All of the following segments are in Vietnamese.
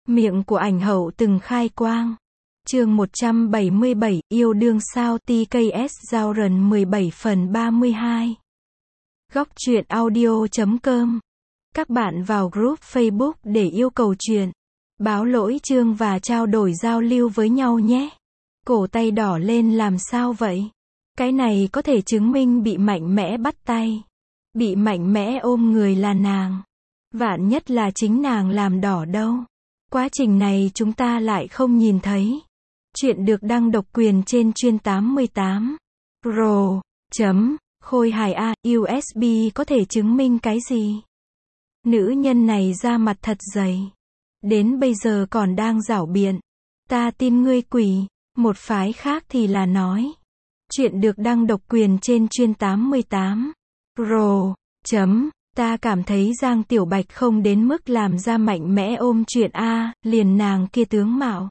Miệng của ảnh hậu từng khai quang. Chương 177, yêu đương sao TKS Giao Rần 17 phần 32. Góc truyện audio.com. Các bạn vào group Facebook để yêu cầu truyện, báo lỗi chương và trao đổi giao lưu với nhau nhé. Cổ tay đỏ lên làm sao vậy? Cái này có thể chứng minh bị mạnh mẽ bắt tay. Bị mạnh mẽ ôm người là nàng. Vạn nhất là chính nàng làm đỏ đâu. Quá trình này chúng ta lại không nhìn thấy. Chuyện được đăng độc quyền trên chuyên 88. Pro. Khôi hài A. USB có thể chứng minh cái gì? Nữ nhân này da mặt thật dày. Đến bây giờ còn đang giảo biện. Ta tin ngươi quỷ. Một phái khác thì là nói. Chuyện được đăng độc quyền trên chuyên 88. Pro. Ta cảm thấy Giang Tiểu Bạch không đến mức làm ra mạnh mẽ ôm chuyện A, liền nàng kia tướng mạo.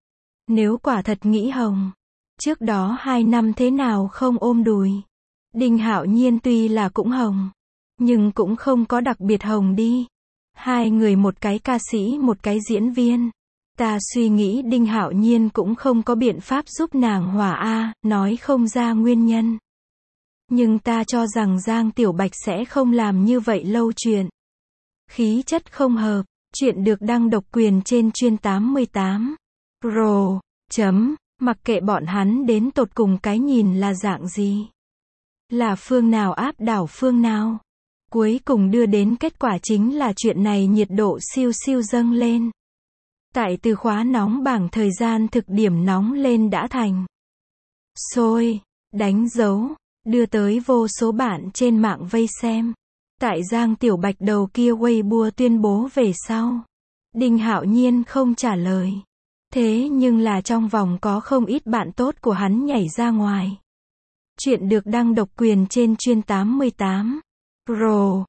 Nếu quả thật nghĩ hồng, trước đó 2 năm thế nào không ôm đùi. Đinh Hạo Nhiên tuy là cũng hồng, nhưng cũng không có đặc biệt hồng đi. Hai người, một cái ca sĩ một cái diễn viên. Ta suy nghĩ Đinh Hạo Nhiên cũng không có biện pháp giúp nàng hòa A, nói không ra nguyên nhân. Nhưng ta cho rằng Giang Tiểu Bạch sẽ không làm như vậy lâu chuyện. Khí chất không hợp. Chuyện được đăng độc quyền trên chuyên 88. Pro. Mặc kệ bọn hắn đến tột cùng cái nhìn là dạng gì. Là phương nào áp đảo phương nào. Cuối cùng đưa đến kết quả chính là chuyện này nhiệt độ siêu siêu dâng lên. Tại từ khóa nóng bảng thời gian thực điểm nóng lên đã thành. Sôi. Đánh dấu. Đưa tới vô số bạn trên mạng vây xem. Tại Giang Tiểu Bạch đầu kia Weibo tuyên bố về sau. Đinh Hạo Nhiên không trả lời. Thế nhưng là trong vòng có không ít bạn tốt của hắn nhảy ra ngoài. Chuyện được đăng độc quyền trên chuyên 88. Pro.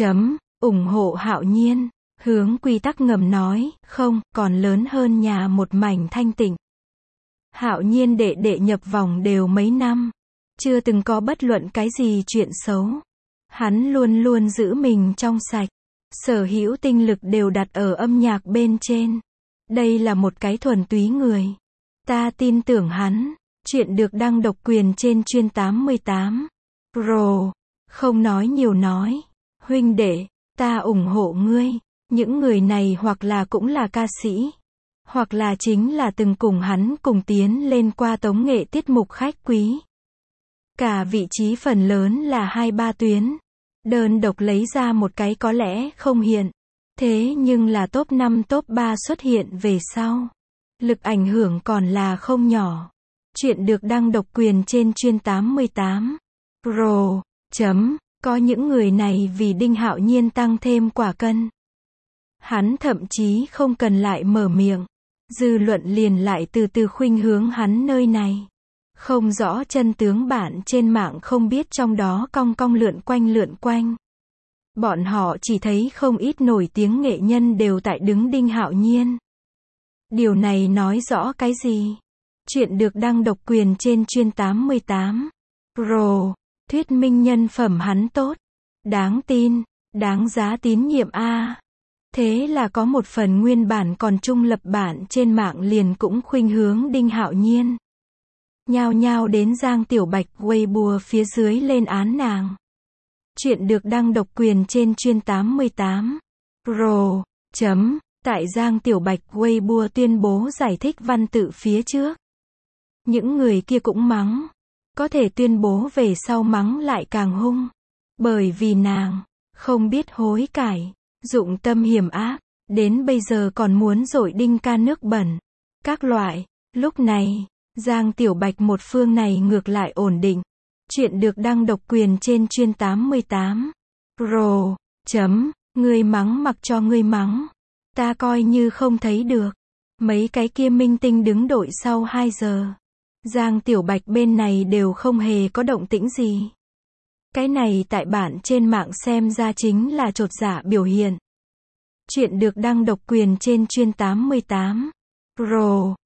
Ủng hộ Hạo Nhiên. Hướng quy tắc ngầm nói, không, còn lớn hơn nhà một mảnh thanh tịnh. Hạo Nhiên đệ nhập vòng đều mấy năm. Chưa từng có bất luận cái gì chuyện xấu. Hắn luôn luôn giữ mình trong sạch. Sở hữu tinh lực đều đặt ở âm nhạc bên trên. Đây là một cái thuần túy người. Ta tin tưởng hắn. Chuyện được đăng độc quyền trên chuyên 88. Pro. Không nói nhiều nói. Huynh đệ, ta ủng hộ ngươi. Những người này hoặc là cũng là ca sĩ. Hoặc là chính là từng cùng hắn cùng tiến lên qua tống nghệ tiết mục khách quý. Cả vị trí phần lớn là 2-3 tuyến. Đơn độc lấy ra một cái có lẽ không hiện. Thế nhưng là top 5 top 3 xuất hiện về sau. Lực ảnh hưởng còn là không nhỏ. Chuyện được đăng độc quyền trên chuyên 88. Pro. Có những người này vì Đinh Hạo Nhiên tăng thêm quả cân. Hắn thậm chí không cần lại mở miệng. Dư luận liền lại từ từ khuynh hướng hắn nơi này. Không rõ chân tướng bạn trên mạng không biết trong đó cong cong lượn quanh. Bọn họ chỉ thấy không ít nổi tiếng nghệ nhân đều tại đứng Đinh Hạo Nhiên. Điều này nói rõ cái gì? Chuyện được đăng độc quyền trên chuyên 88. Pro. Thuyết minh nhân phẩm hắn tốt. Đáng tin. Đáng giá tín nhiệm A. Thế là có một phần nguyên bản còn trung lập bạn trên mạng liền cũng khuynh hướng Đinh Hạo Nhiên. Nhao nhao đến Giang Tiểu Bạch Weibo phía dưới lên án nàng. Chuyện được đăng độc quyền trên chuyên 88. Pro. Tại Giang Tiểu Bạch Weibo tuyên bố giải thích văn tự phía trước. Những người kia cũng mắng. Có thể tuyên bố về sau mắng lại càng hung. Bởi vì nàng không biết hối cải, dụng tâm hiểm ác, đến bây giờ còn muốn dội Đinh ca nước bẩn. Các loại. Lúc này, Giang Tiểu Bạch một phương này ngược lại ổn định. Chuyện được đăng độc quyền trên chuyên 88. Pro. Ngươi mắng mặc cho ngươi mắng. Ta coi như không thấy được. Mấy cái kia minh tinh đứng đội sau 2 giờ. Giang Tiểu Bạch bên này đều không hề có động tĩnh gì. Cái này tại bạn trên mạng xem ra chính là chột dạ biểu hiện. Chuyện được đăng độc quyền trên chuyên 88. Pro.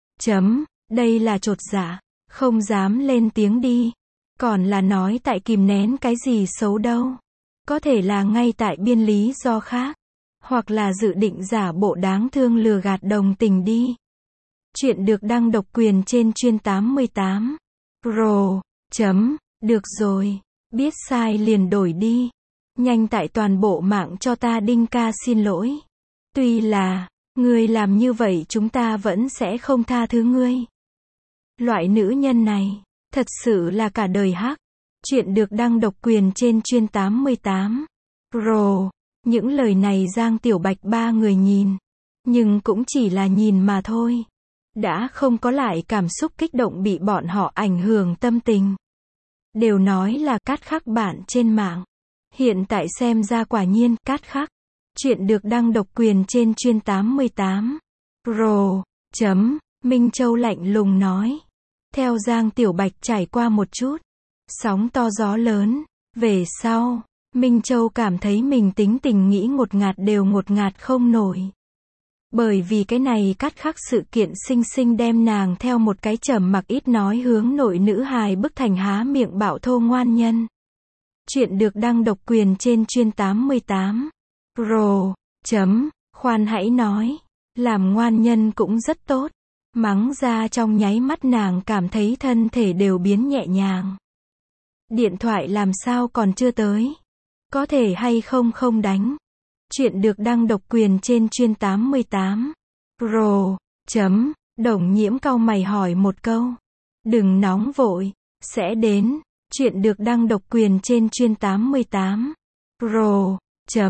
Đây là chột dạ. Không dám lên tiếng đi. Còn là nói tại kìm nén cái gì xấu đâu. Có thể là ngay tại biên lý do khác. Hoặc là dự định giả bộ đáng thương lừa gạt đồng tình đi. Chuyện được đăng độc quyền trên chuyên 88. Pro. Được rồi. Biết sai liền đổi đi. Nhanh tại toàn bộ mạng cho ta Đinh ca xin lỗi. Tuy là, ngươi làm như vậy chúng ta vẫn sẽ không tha thứ ngươi. Loại nữ nhân này, thật sự là cả đời hắc. Chuyện được đăng độc quyền trên chuyên 88. Pro. Những lời này Giang Tiểu Bạch ba người nhìn. Nhưng cũng chỉ là nhìn mà thôi. Đã không có lại cảm xúc kích động bị bọn họ ảnh hưởng tâm tình. Đều nói là cát khắc bạn trên mạng. Hiện tại xem ra quả nhiên cát khắc. Chuyện được đăng độc quyền trên chuyên 88. Pro. Minh Châu lạnh lùng nói. Theo Giang Tiểu Bạch trải qua một chút sóng to gió lớn, về sau, Minh Châu cảm thấy mình tính tình nghĩ ngột ngạt đều ngột ngạt không nổi. Bởi vì cái này cát khắc sự kiện sinh sinh đem nàng theo một cái trầm mặc ít nói hướng nội nữ hài bức thành há miệng bạo thô ngoan nhân. Chuyện được đăng độc quyền trên chuyên 88. Pro. Khoan hãy nói, làm ngoan nhân cũng rất tốt. Mắng ra trong nháy mắt nàng cảm thấy thân thể đều biến nhẹ nhàng. Điện thoại làm sao còn chưa tới? Có thể hay không không đánh? Chuyện được đăng độc quyền trên chuyên 88. Pro. Đồng Nhiễm cau mày hỏi một câu. Đừng nóng vội, sẽ đến. Chuyện được đăng độc quyền trên chuyên 88. Pro.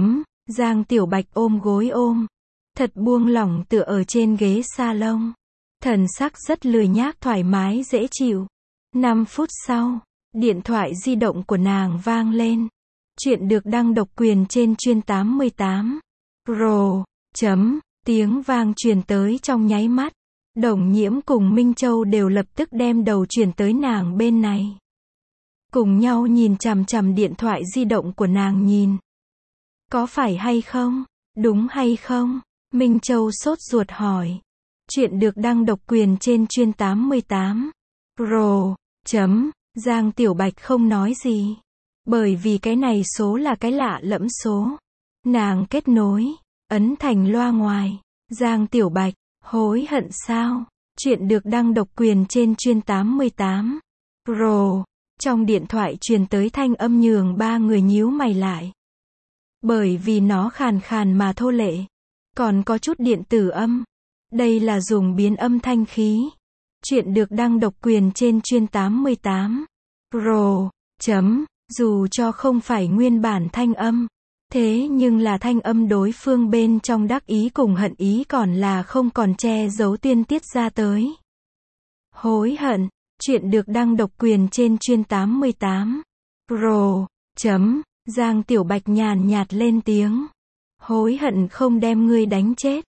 Giang Tiểu Bạch ôm gối ôm. Thật buông lỏng tựa ở trên ghế salon. Thần sắc rất lười nhác thoải mái dễ chịu. 5 phút sau, điện thoại di động của nàng vang lên. Chuyện được đăng độc quyền trên chuyên 88. Pro. Tiếng vang truyền tới trong nháy mắt. Đồng Nhiễm cùng Minh Châu đều lập tức đem đầu chuyển tới nàng bên này. Cùng nhau nhìn chằm chằm điện thoại di động của nàng nhìn. Có phải hay không? Đúng hay không? Minh Châu sốt ruột hỏi. Chuyện được đăng độc quyền trên chuyên 88. Pro. Giang Tiểu Bạch không nói gì. Bởi vì cái này số là cái lạ lẫm số. Nàng kết nối, ấn thành loa ngoài. Giang Tiểu Bạch, hối hận sao? Chuyện được đăng độc quyền trên chuyên 88. Pro. Trong điện thoại truyền tới thanh âm nhường ba người nhíu mày lại. Bởi vì nó khàn khàn mà thô lệ. Còn có chút điện tử âm. Đây là dùng biến âm thanh khí. Chuyện được đăng độc quyền trên chuyên 88. Pro. Dù cho không phải nguyên bản thanh âm. Thế nhưng là thanh âm đối phương bên trong đắc ý cùng hận ý còn là không còn che giấu tiên tiết ra tới. Hối hận. Chuyện được đăng độc quyền trên chuyên 88. Pro. Giang Tiểu Bạch nhàn nhạt lên tiếng. Hối hận không đem ngươi đánh chết.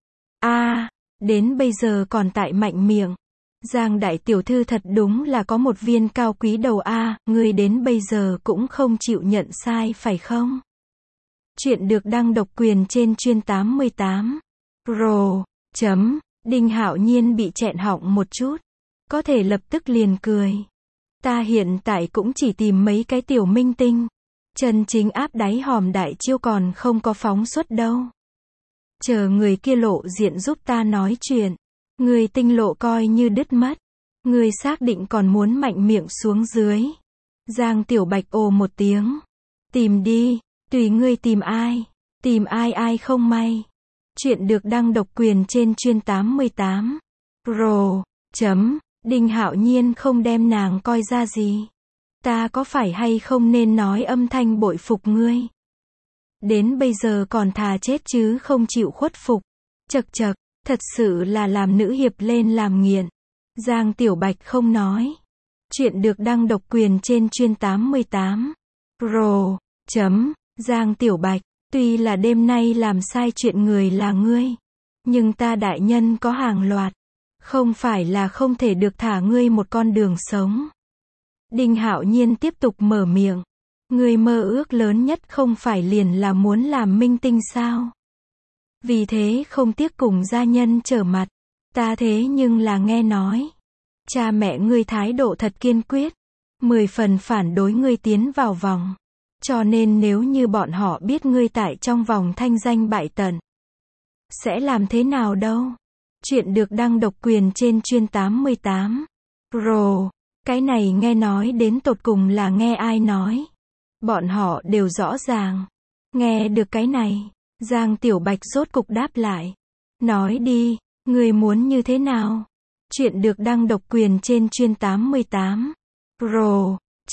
Đến bây giờ còn tại mạnh miệng. Giang đại tiểu thư thật đúng là có một viên cao quý đầu ngươi đến bây giờ cũng không chịu nhận sai phải không? Chuyện được đăng độc quyền trên chuyên 88. Pro. Đinh Hạo Nhiên bị nghẹn họng một chút. Có thể lập tức liền cười. Ta hiện tại cũng chỉ tìm mấy cái tiểu minh tinh. Chân chính áp đáy hòm đại chiêu còn không có phóng xuất đâu. Chờ người kia lộ diện giúp ta nói chuyện. Người tinh lộ coi như đứt mất. Người xác định còn muốn mạnh miệng xuống dưới. Giang Tiểu Bạch ồ một tiếng. Tìm đi, tùy ngươi tìm ai. Tìm ai không may. Chuyện được đăng độc quyền trên chuyên 88. Pro. Đinh Hạo Nhiên không đem nàng coi ra gì. Ta có phải hay không nên nói âm thanh bội phục ngươi? Đến bây giờ còn thà chết chứ không chịu khuất phục. Chậc, thật sự là làm nữ hiệp lên làm nghiện. Giang Tiểu Bạch không nói. Chuyện được đăng độc quyền trên chuyên 88. Pro. Giang Tiểu Bạch, tuy là đêm nay làm sai chuyện người là ngươi. Nhưng ta đại nhân có hàng loạt. Không phải là không thể được thả ngươi một con đường sống. Đinh Hạo Nhiên tiếp tục mở miệng. Ngươi mơ ước lớn nhất không phải liền là muốn làm minh tinh sao? Vì thế không tiếc cùng gia nhân trở mặt. Ta thế nhưng là nghe nói. Cha mẹ ngươi thái độ thật kiên quyết. 10 phần phản đối ngươi tiến vào vòng. Cho nên nếu như bọn họ biết ngươi tại trong vòng thanh danh bại tận. Sẽ làm thế nào đâu? Chuyện được đăng độc quyền trên chuyên 88. Pro. Cái này nghe nói đến tột cùng là nghe ai nói? Bọn họ đều rõ ràng. Nghe được cái này, Giang Tiểu Bạch rốt cục đáp lại. Nói đi, người muốn như thế nào? Chuyện được đăng độc quyền trên chuyên 88. Pro.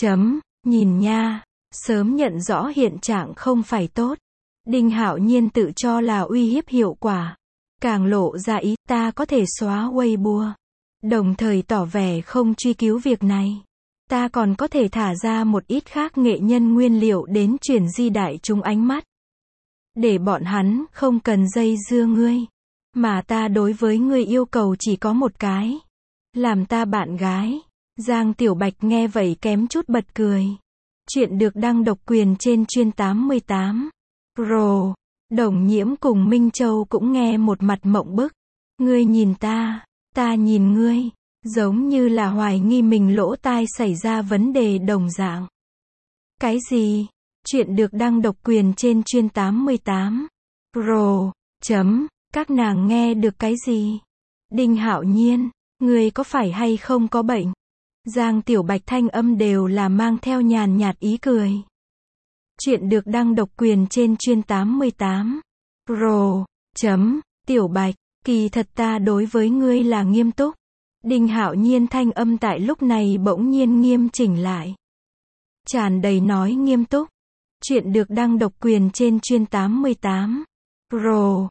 Nhìn nha, sớm nhận rõ hiện trạng không phải tốt. Đinh Hạo Nhiên tự cho là uy hiếp hiệu quả. Càng lộ ra ý ta có thể xóa Weibo. Đồng thời tỏ vẻ không truy cứu việc này. Ta còn có thể thả ra một ít khác nghệ nhân nguyên liệu đến chuyển di đại chúng ánh mắt. Để bọn hắn không cần dây dưa ngươi. Mà ta đối với ngươi yêu cầu chỉ có một cái. Làm ta bạn gái. Giang Tiểu Bạch nghe vậy kém chút bật cười. Chuyện được đăng độc quyền trên chuyên 88. Pro. Đồng Nhiễm cùng Minh Châu cũng nghe một mặt mộng bức. Ngươi nhìn ta nhìn ngươi. Giống như là hoài nghi mình lỗ tai xảy ra vấn đề đồng dạng. Cái gì? Chuyện được đăng độc quyền trên chuyên 88. Pro. Các nàng nghe được cái gì? Đinh Hạo Nhiên, ngươi có phải hay không có bệnh? Giang Tiểu Bạch thanh âm đều là mang theo nhàn nhạt ý cười. Chuyện được đăng độc quyền trên chuyên 88. Pro. Tiểu Bạch, kỳ thật ta đối với ngươi là nghiêm túc. Đinh Hạo Nhiên thanh âm tại lúc này bỗng nhiên nghiêm chỉnh lại. Tràn đầy nói nghiêm túc. Chuyện được đăng độc quyền trên chuyên 88. Pro.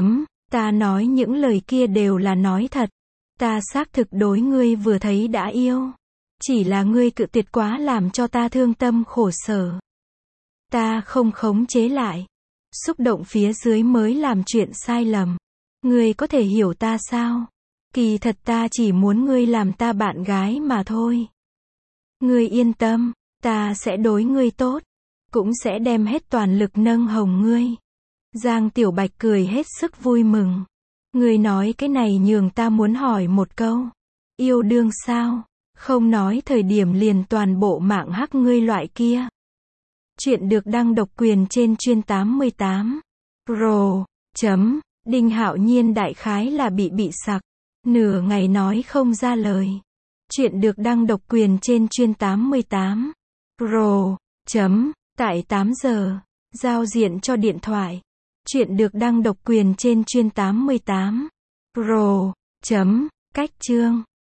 Ta nói những lời kia đều là nói thật. Ta xác thực đối ngươi vừa thấy đã yêu. Chỉ là ngươi cự tuyệt quá làm cho ta thương tâm khổ sở. Ta không khống chế lại. Xúc động phía dưới mới làm chuyện sai lầm. Ngươi có thể hiểu ta sao? Kỳ thật ta chỉ muốn ngươi làm ta bạn gái mà thôi. Ngươi yên tâm, ta sẽ đối ngươi tốt. Cũng sẽ đem hết toàn lực nâng hồng ngươi. Giang Tiểu Bạch cười hết sức vui mừng. Ngươi nói cái này nhường ta muốn hỏi một câu. Yêu đương sao? Không nói thời điểm liền toàn bộ mạng hắc ngươi loại kia. Chuyện được đăng độc quyền trên chuyên 88. Pro. Đinh Hạo Nhiên đại khái là bị sặc. Nửa ngày nói không ra lời. Chuyện được đăng độc quyền trên chuyên 88. Pro. Tại 8 giờ. Giao diện cho điện thoại. Chuyện được đăng độc quyền trên chuyên 88. Pro. Cách chương.